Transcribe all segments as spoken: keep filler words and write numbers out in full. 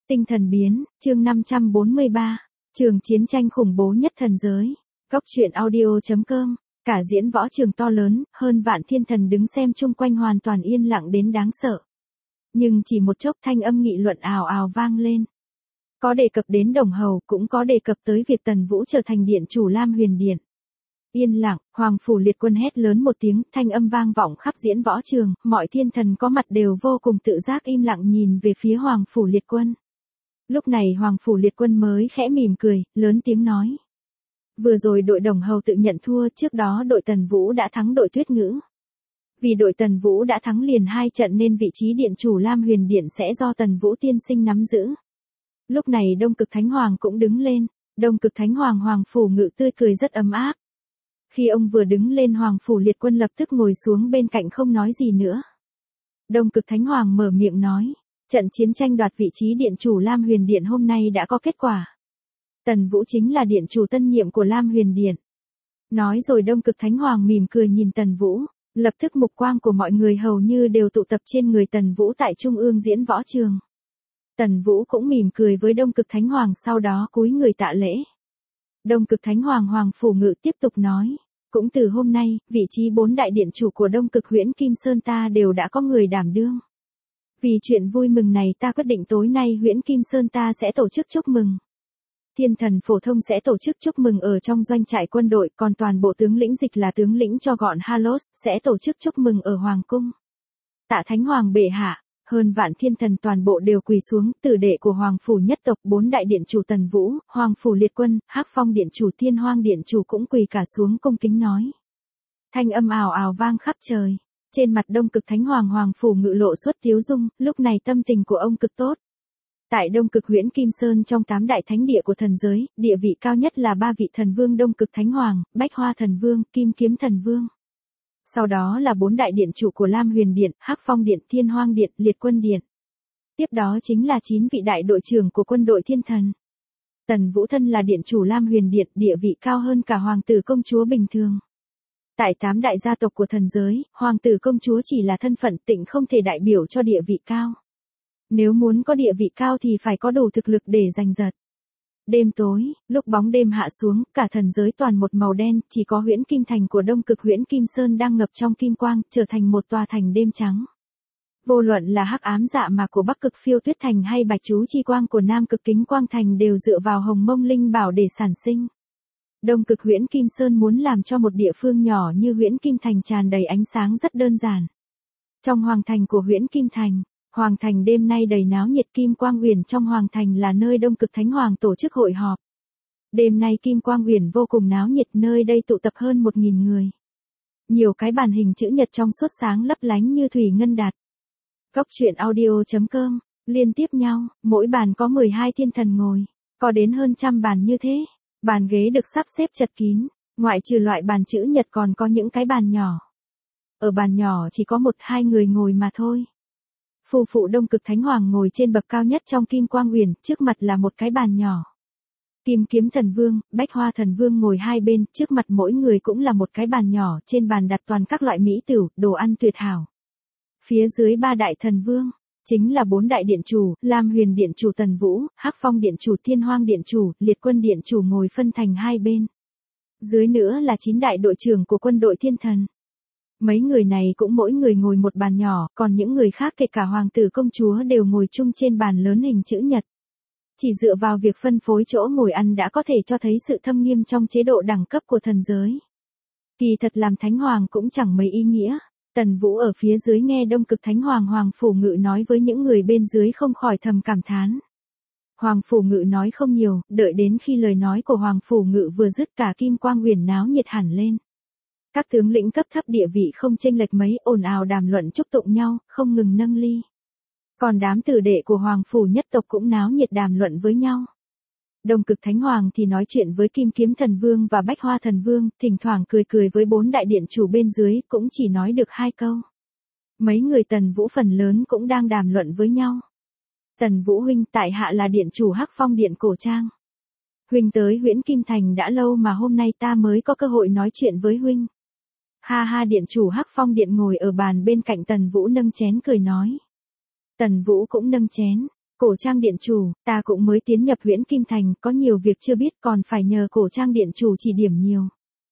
Tinh thần biến, chương năm trăm bốn mươi ba, trường chiến tranh khủng bố nhất thần giới. Góc truyện audio.com, cả diễn võ trường to lớn, hơn vạn thiên thần đứng xem chung quanh hoàn toàn yên lặng đến đáng sợ. Nhưng chỉ một chốc thanh âm nghị luận ào ào vang lên. Có đề cập đến Đồng Hầu, cũng có đề cập tới việc Tần Vũ trở thành điện chủ Lam Huyền Điện. Yên lặng, Hoàng Phủ Liệt Quân hét lớn một tiếng, thanh âm vang vọng khắp diễn võ trường, mọi thiên thần có mặt đều vô cùng tự giác im lặng nhìn về phía Hoàng Phủ Liệt Quân. Lúc này Hoàng Phủ Liệt Quân mới khẽ mỉm cười, lớn tiếng nói. Vừa rồi đội Đồng Hầu tự nhận thua, trước đó đội Tần Vũ đã thắng đội Tuyết Ngữ. Vì đội Tần Vũ đã thắng liền hai trận nên vị trí điện chủ Lam Huyền Điện sẽ do Tần Vũ tiên sinh nắm giữ. Lúc này Đông Cực Thánh Hoàng cũng đứng lên, Đông Cực Thánh Hoàng Hoàng Phủ Ngự tươi cười rất ấm áp. Khi ông vừa đứng lên Hoàng Phủ Liệt Quân lập tức ngồi xuống bên cạnh không nói gì nữa. Đông Cực Thánh Hoàng mở miệng nói. Trận chiến tranh đoạt vị trí điện chủ Lam Huyền Điện hôm nay đã có kết quả. Tần Vũ chính là điện chủ tân nhiệm của Lam Huyền Điện. Nói rồi Đông Cực Thánh Hoàng mỉm cười nhìn Tần Vũ, lập tức mục quang của mọi người hầu như đều tụ tập trên người Tần Vũ tại trung ương diễn võ trường. Tần Vũ cũng mỉm cười với Đông Cực Thánh Hoàng sau đó cúi người tạ lễ. Đông Cực Thánh Hoàng Hoàng Phủ Ngự tiếp tục nói, cũng từ hôm nay, vị trí bốn đại điện chủ của Đông Cực Huyễn Kim Sơn ta đều đã có người đảm đương. Vì chuyện vui mừng này ta quyết định tối nay Huyễn Kim Sơn ta sẽ tổ chức chúc mừng. Thiên thần phổ thông sẽ tổ chức chúc mừng ở trong doanh trại quân đội, còn toàn bộ tướng lĩnh dịch là tướng lĩnh cho gọn Halos sẽ tổ chức chúc mừng ở Hoàng Cung. Tạ Thánh Hoàng bệ hạ, hơn vạn thiên thần toàn bộ đều quỳ xuống, tử đệ của Hoàng Phủ nhất tộc bốn đại điện chủ Tần Vũ, Hoàng Phủ Liệt Quân, Hắc Phong điện chủ Thiên Hoang điện chủ cũng quỳ cả xuống cung kính nói. Thanh âm ào ào vang khắp trời. Trên mặt Đông Cực Thánh Hoàng Hoàng Phủ Ngự lộ xuất tiếu dung, lúc này tâm tình của ông cực tốt. Tại Đông Cực Huyễn Kim Sơn trong tám đại thánh địa của thần giới, địa vị cao nhất là ba vị thần vương Đông Cực Thánh Hoàng, Bách Hoa Thần Vương, Kim Kiếm Thần Vương. Sau đó là bốn đại điện chủ của Lam Huyền Điện, Hắc Phong Điện, Thiên Hoang Điện, Liệt Quân Điện. Tiếp đó chính là chín vị đại đội trưởng của quân đội thiên thần. Tần Vũ thân là điện chủ Lam Huyền Điện, địa vị cao hơn cả hoàng tử công chúa bình thường. Tại tám đại gia tộc của thần giới, hoàng tử công chúa chỉ là thân phận tịnh không thể đại biểu cho địa vị cao. Nếu muốn có địa vị cao thì phải có đủ thực lực để giành giật. Đêm tối, lúc bóng đêm hạ xuống, cả thần giới toàn một màu đen, chỉ có Huyễn Kim Thành của Đông Cực Huyễn Kim Sơn đang ngập trong kim quang, trở thành một tòa thành đêm trắng. Vô luận là Hắc Ám Dạ Mạc của Bắc Cực Phiêu Tuyết Thành hay Bạch Chú Chi Quang của Nam Cực Kính Quang Thành đều dựa vào Hồng Mông Linh Bảo để sản sinh. Đông Cực Huyễn Kim Sơn muốn làm cho một địa phương nhỏ như Huyễn Kim Thành tràn đầy ánh sáng rất đơn giản. Trong hoàng thành của Huyễn Kim Thành, hoàng thành đêm nay đầy náo nhiệt, Kim Quang Uyển trong hoàng thành là nơi Đông Cực Thánh Hoàng tổ chức hội họp. Đêm nay Kim Quang Uyển vô cùng náo nhiệt, nơi đây tụ tập hơn một nghìn người. Nhiều cái bàn hình chữ nhật trong suốt sáng lấp lánh như thủy ngân đạt. Góc truyện audio.com, liên tiếp nhau, mỗi bàn có mười hai thiên thần ngồi, có đến hơn trăm bàn như thế. Bàn ghế được sắp xếp chật kín, ngoại trừ loại bàn chữ nhật còn có những cái bàn nhỏ. Ở bàn nhỏ chỉ có một hai người ngồi mà thôi. Phu phụ Đông Cực Thánh Hoàng ngồi trên bậc cao nhất trong Kim Quang Uyển, trước mặt là một cái bàn nhỏ. Kim Kiếm Thần Vương, Bách Hoa Thần Vương ngồi hai bên, trước mặt mỗi người cũng là một cái bàn nhỏ, trên bàn đặt toàn các loại mỹ tửu, đồ ăn tuyệt hảo. Phía dưới ba đại thần vương, chính là bốn đại điện chủ, Lam Huyền Điện chủ Tần Vũ, Hắc Phong Điện chủ Thiên Hoang Điện chủ, Liệt Quân Điện chủ ngồi phân thành hai bên. Dưới nữa là chín đại đội trưởng của quân đội thiên thần. Mấy người này cũng mỗi người ngồi một bàn nhỏ, còn những người khác kể cả hoàng tử công chúa đều ngồi chung trên bàn lớn hình chữ nhật. Chỉ dựa vào việc phân phối chỗ ngồi ăn đã có thể cho thấy sự thâm nghiêm trong chế độ đẳng cấp của thần giới. Kỳ thật làm Thánh Hoàng cũng chẳng mấy ý nghĩa. Tần Vũ ở phía dưới nghe Đông Cực Thánh Hoàng Hoàng Phủ Ngự nói với những người bên dưới không khỏi thầm cảm thán. Hoàng Phủ Ngự nói không nhiều, đợi đến khi lời nói của Hoàng Phủ Ngự vừa dứt cả Kim Quang Uyển náo nhiệt hẳn lên. Các tướng lĩnh cấp thấp địa vị không chênh lệch mấy ồn ào đàm luận chúc tụng nhau, không ngừng nâng ly. Còn đám tử đệ của Hoàng Phủ nhất tộc cũng náo nhiệt đàm luận với nhau. Đông Cực Thánh Hoàng thì nói chuyện với Kim Kiếm Thần Vương và Bách Hoa Thần Vương, thỉnh thoảng cười cười với bốn đại điện chủ bên dưới, cũng chỉ nói được hai câu. Mấy người Tần Vũ phần lớn cũng đang đàm luận với nhau. Tần Vũ huynh, tại hạ là điện chủ Hắc Phong Điện Cổ Trang. Huynh tới Huyễn Kim Thành đã lâu mà hôm nay ta mới có cơ hội nói chuyện với huynh. Ha ha, điện chủ Hắc Phong Điện ngồi ở bàn bên cạnh Tần Vũ nâng chén cười nói. Tần Vũ cũng nâng chén. Cổ Trang điện chủ, ta cũng mới tiến nhập Huyễn Kim Thành, có nhiều việc chưa biết còn phải nhờ Cổ Trang điện chủ chỉ điểm nhiều.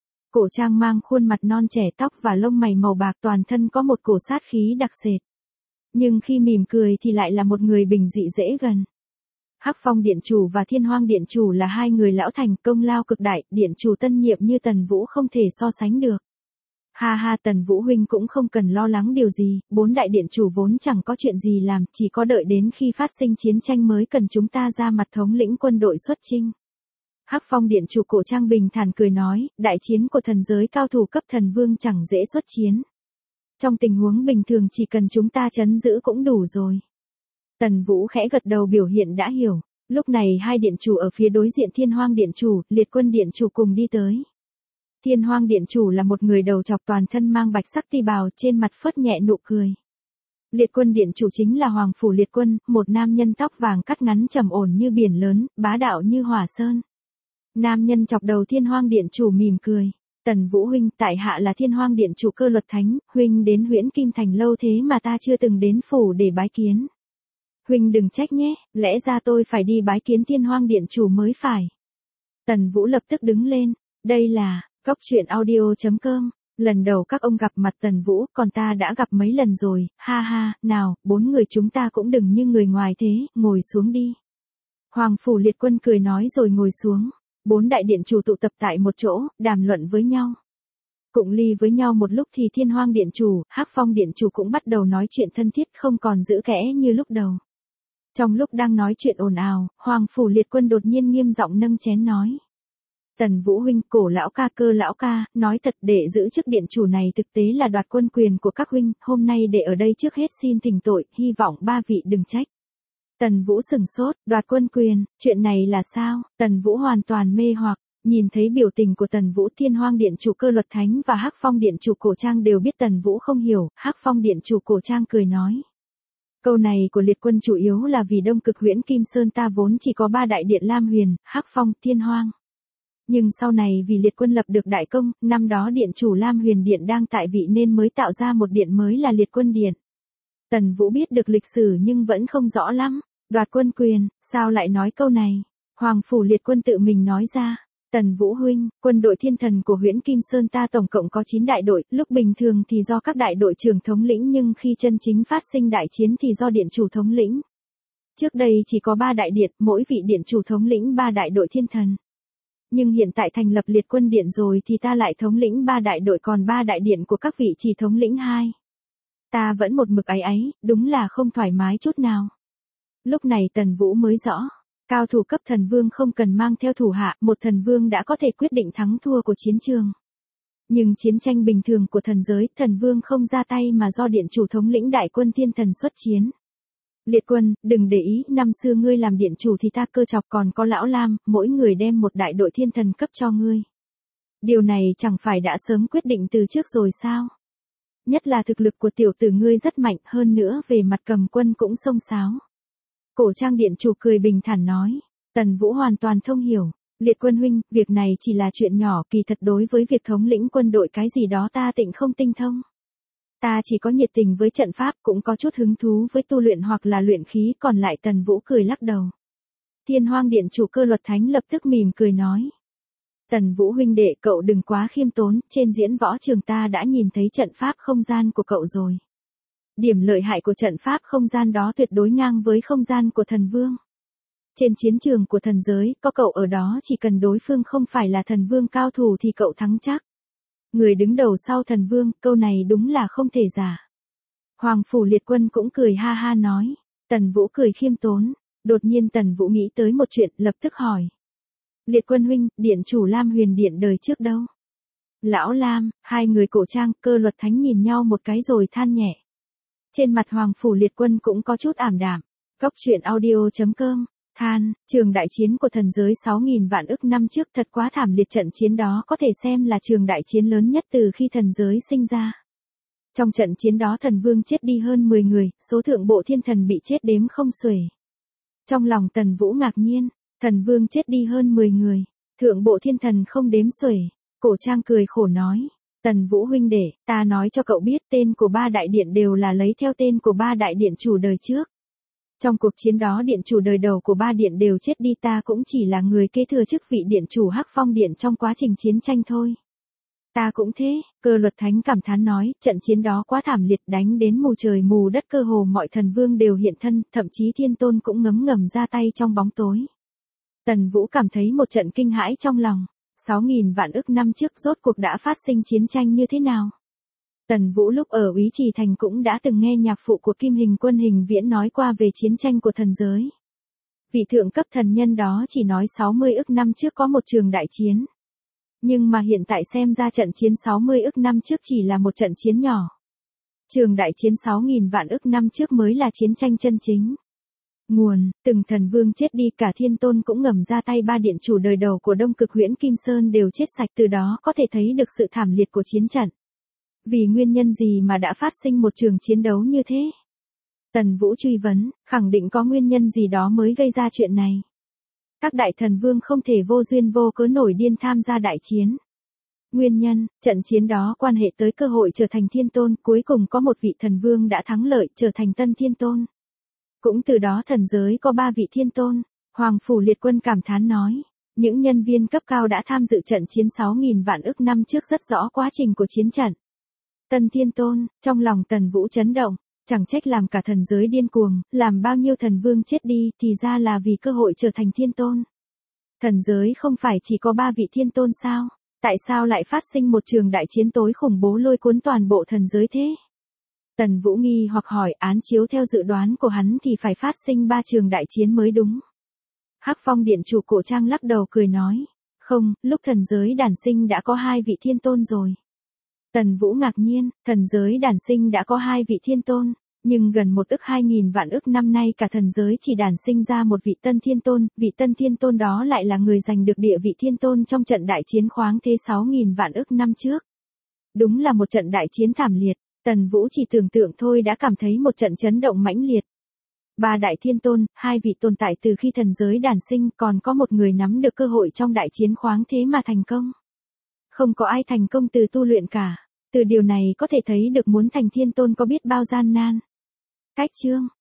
Cổ Trang mang khuôn mặt non trẻ, tóc và lông mày màu bạc, toàn thân có một cổ sát khí đặc sệt. Nhưng khi mỉm cười thì lại là một người bình dị dễ gần. Hắc Phong điện chủ và Thiên Hoang điện chủ là hai người lão thành, công lao cực đại, điện chủ tân nhiệm như Tần Vũ không thể so sánh được. Ha ha, Tần Vũ huynh cũng không cần lo lắng điều gì, bốn đại điện chủ vốn chẳng có chuyện gì làm, chỉ có đợi đến khi phát sinh chiến tranh mới cần chúng ta ra mặt thống lĩnh quân đội xuất chinh. Hắc Phong điện chủ Cổ Trang bình thản cười nói, đại chiến của thần giới cao thủ cấp thần vương chẳng dễ xuất chiến. Trong tình huống bình thường chỉ cần chúng ta trấn giữ cũng đủ rồi. Tần Vũ khẽ gật đầu biểu hiện đã hiểu. Lúc này hai điện chủ ở phía đối diện Thiên Hoang điện chủ, Liệt Quân điện chủ cùng đi tới. Thiên Hoang điện chủ là một người đầu trọc, toàn thân mang bạch sắc ti bào, trên mặt phớt nhẹ nụ cười. Liệt Quân điện chủ chính là Hoàng Phủ Liệt Quân, một nam nhân tóc vàng cắt ngắn trầm ổn như biển lớn, bá đạo như hỏa sơn. Nam nhân chọc đầu Thiên Hoang điện chủ mỉm cười. Tần Vũ huynh, tại hạ là Thiên Hoang điện chủ Cơ Luật Thánh, huynh đến Huyễn Kim Thành lâu thế mà ta chưa từng đến phủ để bái kiến. Huynh đừng trách nhé, lẽ ra tôi phải đi bái kiến Thiên Hoang điện chủ mới phải. Tần Vũ lập tức đứng lên, đây là Cốc Truyện Audio chấm com. Lần đầu các ông gặp mặt Tần Vũ, còn ta đã gặp mấy lần rồi, ha ha, nào, bốn người chúng ta cũng đừng như người ngoài thế, ngồi xuống đi. Hoàng Phủ Liệt Quân cười nói rồi ngồi xuống. Bốn đại điện chủ tụ tập tại một chỗ, đàm luận với nhau. Cụng ly với nhau một lúc thì Thiên Hoang điện chủ, Hắc Phong điện chủ cũng bắt đầu nói chuyện thân thiết, không còn giữ kẽ như lúc đầu. Trong lúc đang nói chuyện ồn ào, Hoàng Phủ Liệt Quân đột nhiên nghiêm giọng nâng chén nói. Tần Vũ huynh, Cổ lão ca, Cơ lão ca, nói thật, để giữ chức điện chủ này thực tế là đoạt quân quyền của các huynh, hôm nay để ở đây trước hết xin thỉnh tội, hy vọng ba vị đừng trách. Tần Vũ sừng sốt, đoạt quân quyền, chuyện này là sao? Tần Vũ hoàn toàn mê hoặc, nhìn thấy biểu tình của Tần Vũ, Thiên Hoang điện chủ Cơ Luật Thánh và Hắc Phong điện chủ Cổ Trang đều biết Tần Vũ không hiểu, Hắc Phong điện chủ Cổ Trang cười nói. Câu này của Liệt Quân chủ yếu là vì Đông Cực Huyễn Kim Sơn ta vốn chỉ có ba đại điện Lam Huyền, Hắc Phong, Thiên Hoang. Nhưng sau này vì Liệt Quân lập được đại công, năm đó điện chủ Lam Huyền điện đang tại vị nên mới tạo ra một điện mới là Liệt Quân điện. Tần Vũ biết được lịch sử nhưng vẫn không rõ lắm. Đoạt quân quyền, sao lại nói câu này? Hoàng Phủ Liệt Quân tự mình nói ra. Tần Vũ huynh, quân đội thiên thần của Huyễn Kim Sơn ta tổng cộng có chín đại đội, lúc bình thường thì do các đại đội trưởng thống lĩnh nhưng khi chân chính phát sinh đại chiến thì do điện chủ thống lĩnh. Trước đây chỉ có ba đại điện, mỗi vị điện chủ thống lĩnh ba đại đội thiên thần. Nhưng hiện tại thành lập Liệt Quân điện rồi thì ta lại thống lĩnh ba đại đội, còn ba đại điện của các vị chỉ thống lĩnh hai. Ta vẫn một mực áy áy, đúng là không thoải mái chút nào. Lúc này Tần Vũ mới rõ, cao thủ cấp thần vương không cần mang theo thủ hạ, một thần vương đã có thể quyết định thắng thua của chiến trường. Nhưng chiến tranh bình thường của thần giới, thần vương không ra tay mà do điện chủ thống lĩnh đại quân thiên thần xuất chiến. Liệt Quân, đừng để ý, năm xưa ngươi làm điện chủ thì ta Cơ chọc còn có lão Lam, mỗi người đem một đại đội thiên thần cấp cho ngươi. Điều này chẳng phải đã sớm quyết định từ trước rồi sao? Nhất là thực lực của tiểu tử ngươi rất mạnh, hơn nữa về mặt cầm quân cũng xông xáo. Cổ Trang điện chủ cười bình thản nói. Tần Vũ hoàn toàn thông hiểu. Liệt Quân huynh, việc này chỉ là chuyện nhỏ, kỳ thật đối với việc thống lĩnh quân đội cái gì đó ta tịnh không tinh thông. Ta chỉ có nhiệt tình với trận pháp, cũng có chút hứng thú với tu luyện hoặc là luyện khí, còn lại Tần Vũ cười lắc đầu. Thiên Hoang điện chủ Cơ Luật Thánh lập tức mỉm cười nói. Tần Vũ huynh đệ, cậu đừng quá khiêm tốn, trên diễn võ trường ta đã nhìn thấy trận pháp không gian của cậu rồi. Điểm lợi hại của trận pháp không gian đó tuyệt đối ngang với không gian của thần vương. Trên chiến trường của thần giới, có cậu ở đó chỉ cần đối phương không phải là thần vương cao thủ thì cậu thắng chắc. Người đứng đầu sau thần vương, câu này đúng là không thể giả. Hoàng Phủ Liệt Quân cũng cười ha ha nói. Tần Vũ cười khiêm tốn. Đột nhiên Tần Vũ nghĩ tới một chuyện, lập tức hỏi. Liệt Quân huynh, điện chủ Lam Huyền điện đời trước đâu? Lão Lam, hai người Cổ Trang, Cơ Luật Thánh nhìn nhau một cái rồi than nhẹ. Trên mặt Hoàng Phủ Liệt Quân cũng có chút ảm đạm. Cốc Truyện Audio chấm com. Than, trường đại chiến của thần giới sáu nghìn vạn ức năm trước thật quá thảm liệt, trận chiến đó có thể xem là trường đại chiến lớn nhất từ khi thần giới sinh ra. Trong trận chiến đó thần vương chết đi hơn mười người, số thượng bộ thiên thần bị chết đếm không xuể. Trong lòng Tần Vũ ngạc nhiên, thần vương chết đi hơn mười người, thượng bộ thiên thần không đếm xuể. Cổ Trang cười khổ nói. Tần Vũ huynh đệ, ta nói cho cậu biết tên của ba đại điện đều là lấy theo tên của ba đại điện chủ đời trước. Trong cuộc chiến đó điện chủ đời đầu của ba điện đều chết đi, ta cũng chỉ là người kế thừa chức vị điện chủ Hắc Phong Điện trong quá trình chiến tranh thôi. Ta cũng thế, Cơ Luật Thánh cảm thán nói, trận chiến đó quá thảm liệt, đánh đến mù trời mù đất, cơ hồ mọi thần vương đều hiện thân, thậm chí Thiên Tôn cũng ngấm ngầm ra tay trong bóng tối. Tần Vũ cảm thấy một trận kinh hãi trong lòng, sáu nghìn vạn ức năm trước rốt cuộc đã phát sinh chiến tranh như thế nào? Tần Vũ lúc ở Úy Trì Thành cũng đã từng nghe nhạc phụ của Kim Hình Quân Hình Viễn nói qua về chiến tranh của thần giới. Vị thượng cấp thần nhân đó chỉ nói sáu mươi ức năm trước có một trường đại chiến. Nhưng mà hiện tại xem ra trận chiến sáu mươi ức năm trước chỉ là một trận chiến nhỏ. Trường đại chiến sáu nghìn vạn ức năm trước mới là chiến tranh chân chính. Nguồn, từng thần vương chết đi, cả Thiên Tôn cũng ngầm ra tay, ba điện chủ đời đầu của Đông Cực Huyễn Kim Sơn đều chết sạch, từ đó có thể thấy được sự thảm liệt của chiến trận. Vì nguyên nhân gì mà đã phát sinh một trường chiến đấu như thế? Tần Vũ truy vấn, khẳng định có nguyên nhân gì đó mới gây ra chuyện này. Các đại thần vương không thể vô duyên vô cớ nổi điên tham gia đại chiến. Nguyên nhân, trận chiến đó quan hệ tới cơ hội trở thành Thiên Tôn, cuối cùng có một vị thần vương đã thắng lợi trở thành tân Thiên Tôn. Cũng từ đó thần giới có ba vị Thiên Tôn. Hoàng Phủ Liệt Quân cảm thán nói, những nhân viên cấp cao đã tham dự trận chiến sáu nghìn vạn ức năm trước rất rõ quá trình của chiến trận. Tân Thiên Tôn, trong lòng Tần Vũ chấn động, chẳng trách làm cả thần giới điên cuồng, làm bao nhiêu thần vương chết đi, thì ra là vì cơ hội trở thành Thiên Tôn. Thần giới không phải chỉ có ba vị Thiên Tôn sao? Tại sao lại phát sinh một trường đại chiến tối khủng bố lôi cuốn toàn bộ thần giới thế? Tần Vũ nghi hoặc hỏi, án chiếu theo dự đoán của hắn thì phải phát sinh ba trường đại chiến mới đúng. Hắc Phong Điện chủ Cổ Trang lắc đầu cười nói, không, lúc thần giới đản sinh đã có hai vị Thiên Tôn rồi. Tần Vũ ngạc nhiên, thần giới đản sinh đã có hai vị Thiên Tôn, nhưng gần một ức hai nghìn vạn ức năm nay cả thần giới chỉ đản sinh ra một vị tân Thiên Tôn, vị tân Thiên Tôn đó lại là người giành được địa vị Thiên Tôn trong trận đại chiến khoáng thế sáu nghìn vạn ức năm trước. Đúng là một trận đại chiến thảm liệt, Tần Vũ chỉ tưởng tượng thôi đã cảm thấy một trận chấn động mãnh liệt. Ba đại Thiên Tôn, hai vị tồn tại từ khi thần giới đản sinh, còn có một người nắm được cơ hội trong đại chiến khoáng thế mà thành công. Không có ai thành công từ tu luyện cả. Từ điều này có thể thấy được muốn thành Thiên Tôn có biết bao gian nan. Cách chương